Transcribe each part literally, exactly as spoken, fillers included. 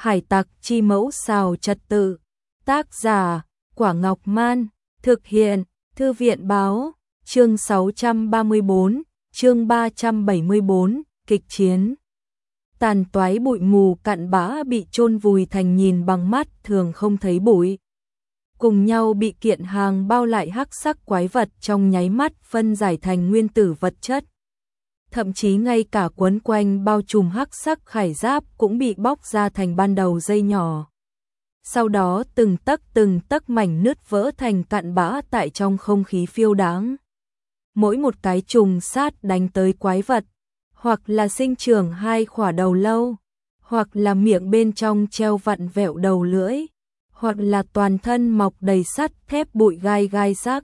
Hải tặc chi mẫu xào trật tự. Tác giả Quả Ngọc Man. Thực hiện Thư viện báo. Chương sáu trăm ba mươi bốn, chương ba trăm bảy mươi bốn, kịch chiến. Tàn toái bụi mù cặn bã bị chôn vùi thành nhìn bằng mắt thường không thấy bụi. Cùng nhau bị kiện hàng bao lại hắc sắc quái vật trong nháy mắt phân giải thành nguyên tử vật chất. Thậm chí ngay cả quấn quanh bao trùm hắc sắc khải giáp cũng bị bóc ra thành ban đầu dây nhỏ. Sau đó từng tấc từng tấc mảnh nứt vỡ thành cặn bã tại trong không khí phiêu đáng. Mỗi một cái trùng sát đánh tới quái vật, hoặc là sinh trưởng hai khỏa đầu lâu, hoặc là miệng bên trong treo vặn vẹo đầu lưỡi, hoặc là toàn thân mọc đầy sắt thép bụi gai gai sắc.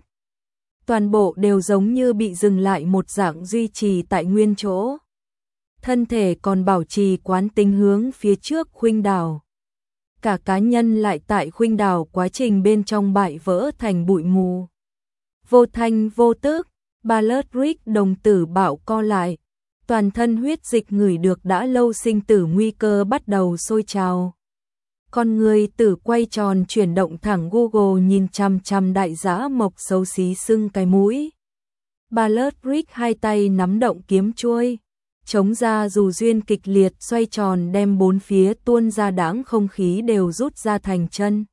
Toàn bộ đều giống như bị dừng lại một dạng duy trì tại nguyên chỗ. Thân thể còn bảo trì quán tính hướng phía trước khuynh đảo. Cả cá nhân lại tại khuynh đảo quá trình bên trong bại vỡ thành bụi mù. Vô thanh vô tức, Baldric đồng tử bạo co lại. Toàn thân huyết dịch ngửi được đã lâu sinh tử nguy cơ bắt đầu sôi trào. Con người tử quay tròn chuyển động thẳng Google nhìn chằm chằm đại dã mộc xấu xí sưng cái mũi. Baldric hai tay nắm động kiếm chuôi, chống ra dù duyên kịch liệt xoay tròn đem bốn phía tuôn ra đãng không khí đều rút ra thành chân.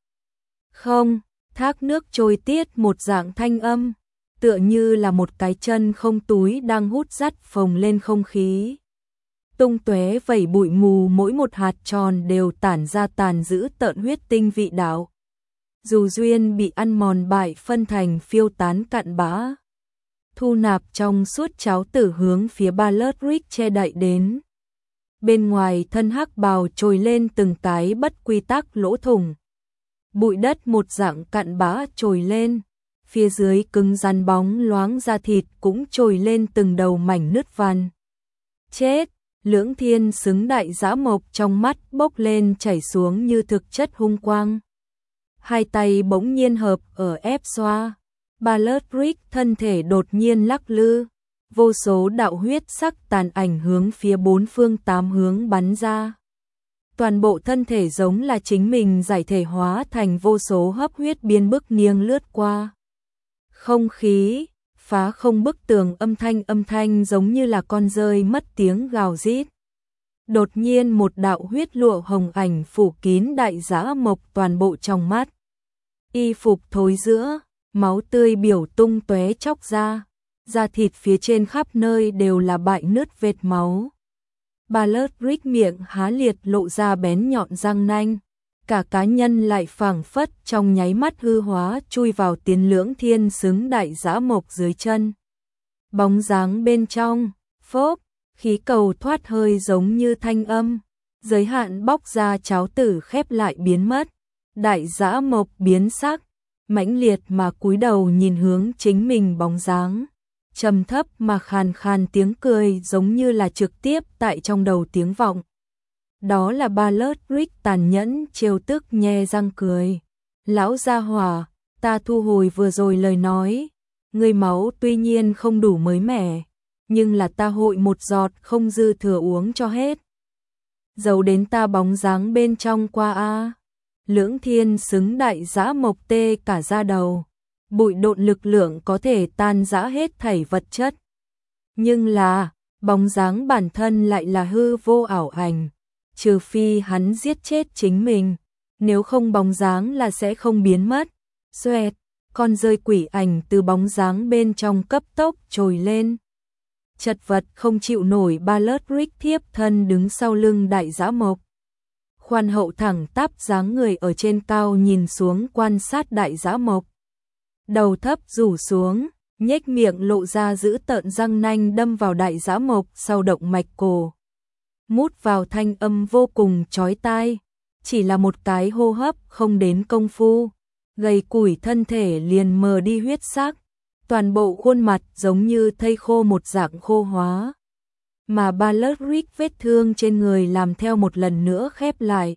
Không, thác nước trôi tiết một dạng thanh âm, tựa như là một cái chân không túi đang hút dắt phồng lên không khí. Tung tóe vẩy bụi mù mỗi một hạt tròn đều tản ra tàn dữ tợn huyết tinh vị đạo. Dù duyên bị ăn mòn bại phân thành phiêu tán cặn bã. Thu nạp trong suốt cháo tử hướng phía Baldric che đậy đến. Bên ngoài thân hắc bào trồi lên từng cái bất quy tắc lỗ thủng. Bụi đất một dạng cặn bã trồi lên. Phía dưới cứng rắn bóng loáng da thịt cũng trồi lên từng đầu mảnh nứt vằn. Chết! Lưỡng thiên xứng đại dã mộc trong mắt bốc lên chảy xuống như thực chất hung quang. Hai tay bỗng nhiên hợp ở ép xoa. Baldric thân thể đột nhiên lắc lư. Vô số đạo huyết sắc tàn ảnh hướng phía bốn phương tám hướng bắn ra. Toàn bộ thân thể giống là chính mình giải thể hóa thành vô số hấp huyết biên bức nghiêng lướt qua. Không khí, phá không bức tường âm thanh âm thanh giống như là con rơi mất tiếng gào rít. Đột nhiên một đạo huyết lụa hồng ảnh phủ kín đại dã mộc toàn bộ trong mắt. Y phục thối rữa, máu tươi biểu tung tóe chóc ra, da thịt phía trên khắp nơi đều là bại nứt vệt máu. Baldric miệng há liệt lộ ra bén nhọn răng nanh. Cả cá nhân lại phảng phất trong nháy mắt hư hóa chui vào tiến lưỡng thiên xứng đại dã mộc dưới chân. Bóng dáng bên trong, phốp, khí cầu thoát hơi giống như thanh âm, giới hạn bóc ra cháo tử khép lại biến mất. Đại dã mộc biến sắc, mãnh liệt mà cúi đầu nhìn hướng chính mình bóng dáng. Trầm thấp mà khàn khàn tiếng cười giống như là trực tiếp tại trong đầu tiếng vọng. Đó là Baldric tàn nhẫn trêu tức nhe răng cười. Lão gia hỏa, ta thu hồi vừa rồi lời nói. Người máu tuy nhiên không đủ mới mẻ, nhưng là ta hội một giọt không dư thừa uống cho hết. Giấu đến ta bóng dáng bên trong qua a. Lưỡng thiên xứng đại dã mộc tê cả da đầu. Bụi độn lực lượng có thể tan rã hết thảy vật chất. Nhưng là, bóng dáng bản thân lại là hư vô ảo ảnh. Trừ phi hắn giết chết chính mình, nếu không bóng dáng là sẽ không biến mất. Xoẹt, con rơi quỷ ảnh từ bóng dáng bên trong cấp tốc trồi lên. Chật vật không chịu nổi Baldric thiếp thân đứng sau lưng đại dã mộc. Khoan hậu thẳng tắp dáng người ở trên cao nhìn xuống quan sát đại dã mộc. Đầu thấp rủ xuống, nhếch miệng lộ ra giữ tợn răng nanh đâm vào đại dã mộc sau động mạch cổ. Mút vào thanh âm vô cùng chói tai, chỉ là một cái hô hấp không đến công phu, gầy củi thân thể liền mờ đi huyết sắc, toàn bộ khuôn mặt giống như thây khô một dạng khô hóa. Mà Baldric vết thương trên người làm theo một lần nữa khép lại.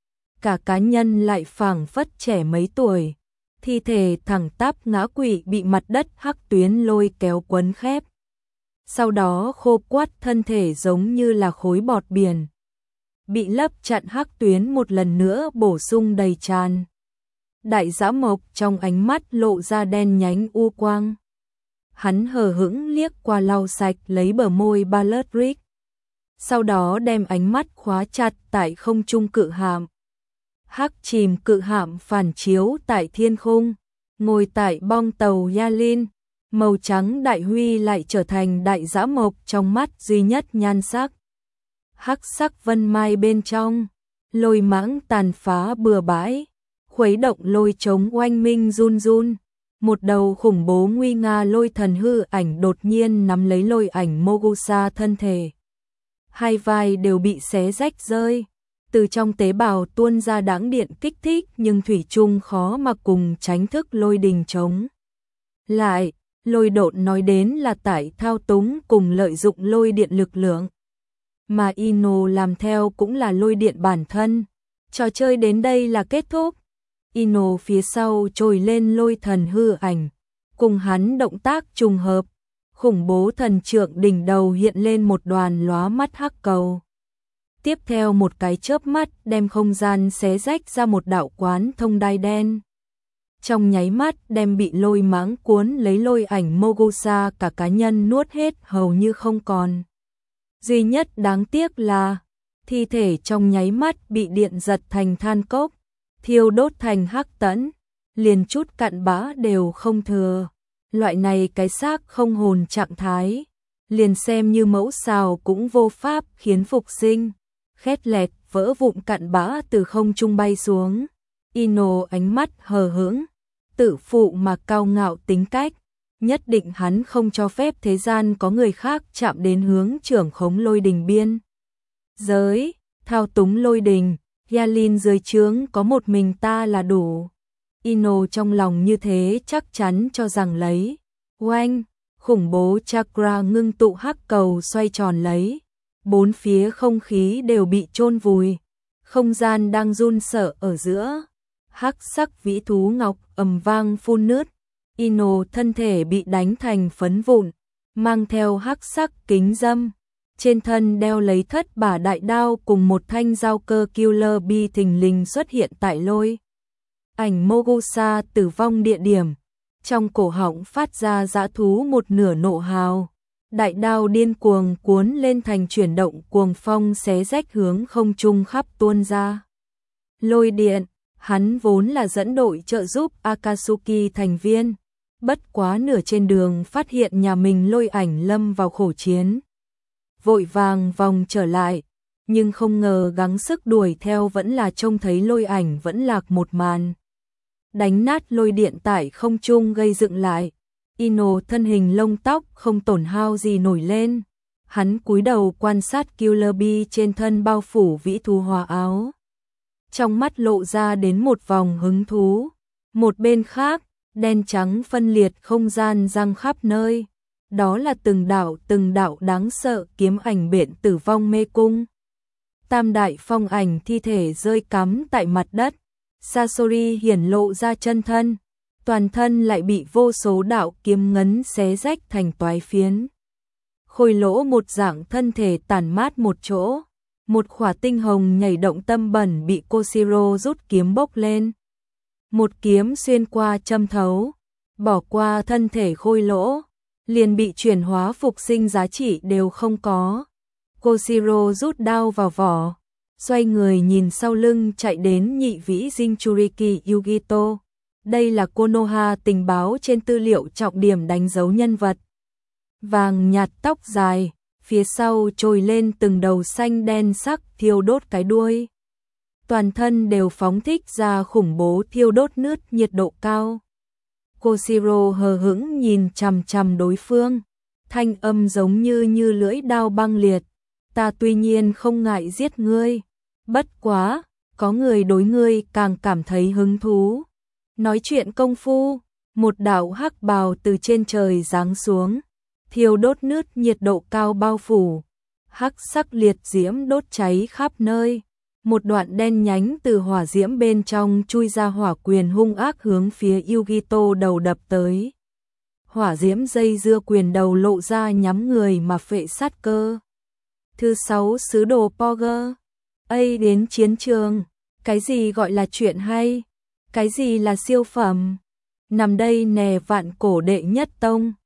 Cả cá nhân lại phảng phất trẻ mấy tuổi, thi thể thẳng tắp ngã quỵ bị mặt đất hắc tuyến lôi kéo quấn khép. Sau đó khô quắt thân thể giống như là khối bọt biển. bị lấp chặn hắc tuyến một lần nữa bổ sung đầy tràn. Đại Dã Mộc trong ánh mắt lộ ra đen nhánh u quang. Hắn hờ hững liếc qua lau sạch lấy bờ môi Balladric. Sau đó đem ánh mắt khóa chặt tại không trung cự hạm. Hắc chìm cự hạm phản chiếu tại thiên khung, ngồi tại bong tàu Yalin, màu trắng đại huy lại trở thành Đại Dã Mộc trong mắt duy nhất nhan sắc. Hắc sắc vân mai bên trong, lôi mãng tàn phá bừa bãi, khuấy động lôi trống oanh minh run run. Một đầu khủng bố nguy nga lôi thần hư ảnh đột nhiên nắm lấy lôi ảnh Mogusa thân thể. Hai vai đều bị xé rách rơi, từ trong tế bào tuôn ra đãng điện kích thích nhưng thủy chung khó mà cùng tránh thức lôi đình chống. Lại, lôi độn nói đến là tại thao túng cùng lợi dụng lôi điện lực lượng. Mà Ino làm theo cũng là lôi điện bản thân. Trò chơi đến đây là kết thúc. Ino phía sau trồi lên lôi thần hư ảnh, cùng hắn động tác trùng hợp, khủng bố thần trượng đỉnh đầu hiện lên một đoàn lóa mắt hắc cầu. Tiếp theo một cái chớp mắt đem không gian xé rách ra một đạo quán thông đai đen. Trong nháy mắt đem bị lôi mãng cuốn lấy lôi ảnh Mogusa cả cá nhân nuốt hết hầu như không còn. Duy nhất đáng tiếc là thi thể trong nháy mắt bị điện giật thành than cốc, thiêu đốt thành hắc tẫn, liền chút cặn bã đều không thừa. Loại này cái xác không hồn trạng thái, liền xem như mẫu xào cũng vô pháp khiến phục sinh. Khét lẹt vỡ vụn cặn bã từ không trung bay xuống. Ino ánh mắt hờ hững, tự phụ mà cao ngạo tính cách, nhất định hắn không cho phép thế gian có người khác chạm đến hướng trưởng khống lôi đình biên giới, thao túng lôi đình. Yalin dưới trướng có một mình ta là đủ. Ino trong lòng như thế chắc chắn cho rằng lấy. Oanh, khủng bố chakra ngưng tụ hắc cầu xoay tròn lấy. Bốn phía không khí đều bị chôn vùi. Không gian đang run sợ ở giữa. Hắc sắc vĩ thú ngọc ầm vang phun nước. Ino thân thể bị đánh thành phấn vụn, mang theo hắc sắc kính dâm. Trên thân đeo lấy thất bả đại đao cùng một thanh dao cơ Killer Bee thình lình xuất hiện tại lôi ảnh Mogusa tử vong địa điểm. Trong cổ họng phát ra dã thú một nửa nộ hào. Đại đao điên cuồng cuốn lên thành chuyển động cuồng phong xé rách hướng không trung khắp tuôn ra. Lôi điện, hắn vốn là dẫn đội trợ giúp Akatsuki thành viên. Bất quá nửa trên đường phát hiện nhà mình lôi ảnh lâm vào khổ chiến. Vội vàng vòng trở lại, nhưng không ngờ gắng sức đuổi theo vẫn là trông thấy lôi ảnh vẫn lạc một màn. Đánh nát lôi điện tại không trung gây dựng lại. Ino thân hình lông tóc không tổn hao gì nổi lên. Hắn cúi đầu quan sát Killer Bee trên thân bao phủ vĩ thú hòa áo. Trong mắt lộ ra đến một vòng hứng thú. Một bên khác, đen trắng phân liệt không gian răng khắp nơi. Đó là từng đạo từng đạo đáng sợ kiếm ảnh biển tử vong mê cung. Tam đại phong ảnh thi thể rơi cắm tại mặt đất. Sasori hiển lộ ra chân thân, toàn thân lại bị vô số đạo kiếm ngấn xé rách thành toái phiến. Khôi lỗ một dạng thân thể tản mát một chỗ, một khỏa tinh hồng nhảy động tâm bẩn bị Koshiro rút kiếm bốc lên. Một kiếm xuyên qua châm thấu, bỏ qua thân thể khôi lỗ, liền bị chuyển hóa phục sinh giá trị đều không có. Koshiro rút đao vào vỏ, xoay người nhìn sau lưng chạy đến nhị vĩ Jinchuriki Yugito. Đây là Konoha tình báo trên tư liệu trọng điểm đánh dấu nhân vật. Vàng nhạt tóc dài, phía sau trồi lên từng đầu xanh đen sắc thiêu đốt cái đuôi. Toàn thân đều phóng thích ra khủng bố thiêu đốt nước nhiệt độ cao. Koshiro hờ hững nhìn chằm chằm đối phương, thanh âm giống như như lưỡi dao băng liệt. Ta tuy nhiên không ngại giết ngươi, bất quá, có người đối ngươi càng cảm thấy hứng thú. Nói chuyện công phu, một đạo hắc bào từ trên trời giáng xuống, thiêu đốt nước nhiệt độ cao bao phủ, hắc sắc liệt diễm đốt cháy khắp nơi. Một đoạn đen nhánh từ hỏa diễm bên trong chui ra hỏa quyền hung ác hướng phía Yugito đầu đập tới. Hỏa diễm dây dưa quyền đầu lộ ra nhắm người mà phệ sát cơ. Thứ sáu sứ đồ Poger. Ây đến chiến trường, cái gì gọi là chuyện hay? Cái gì là siêu phẩm? Nằm đây nè vạn cổ đệ nhất tông.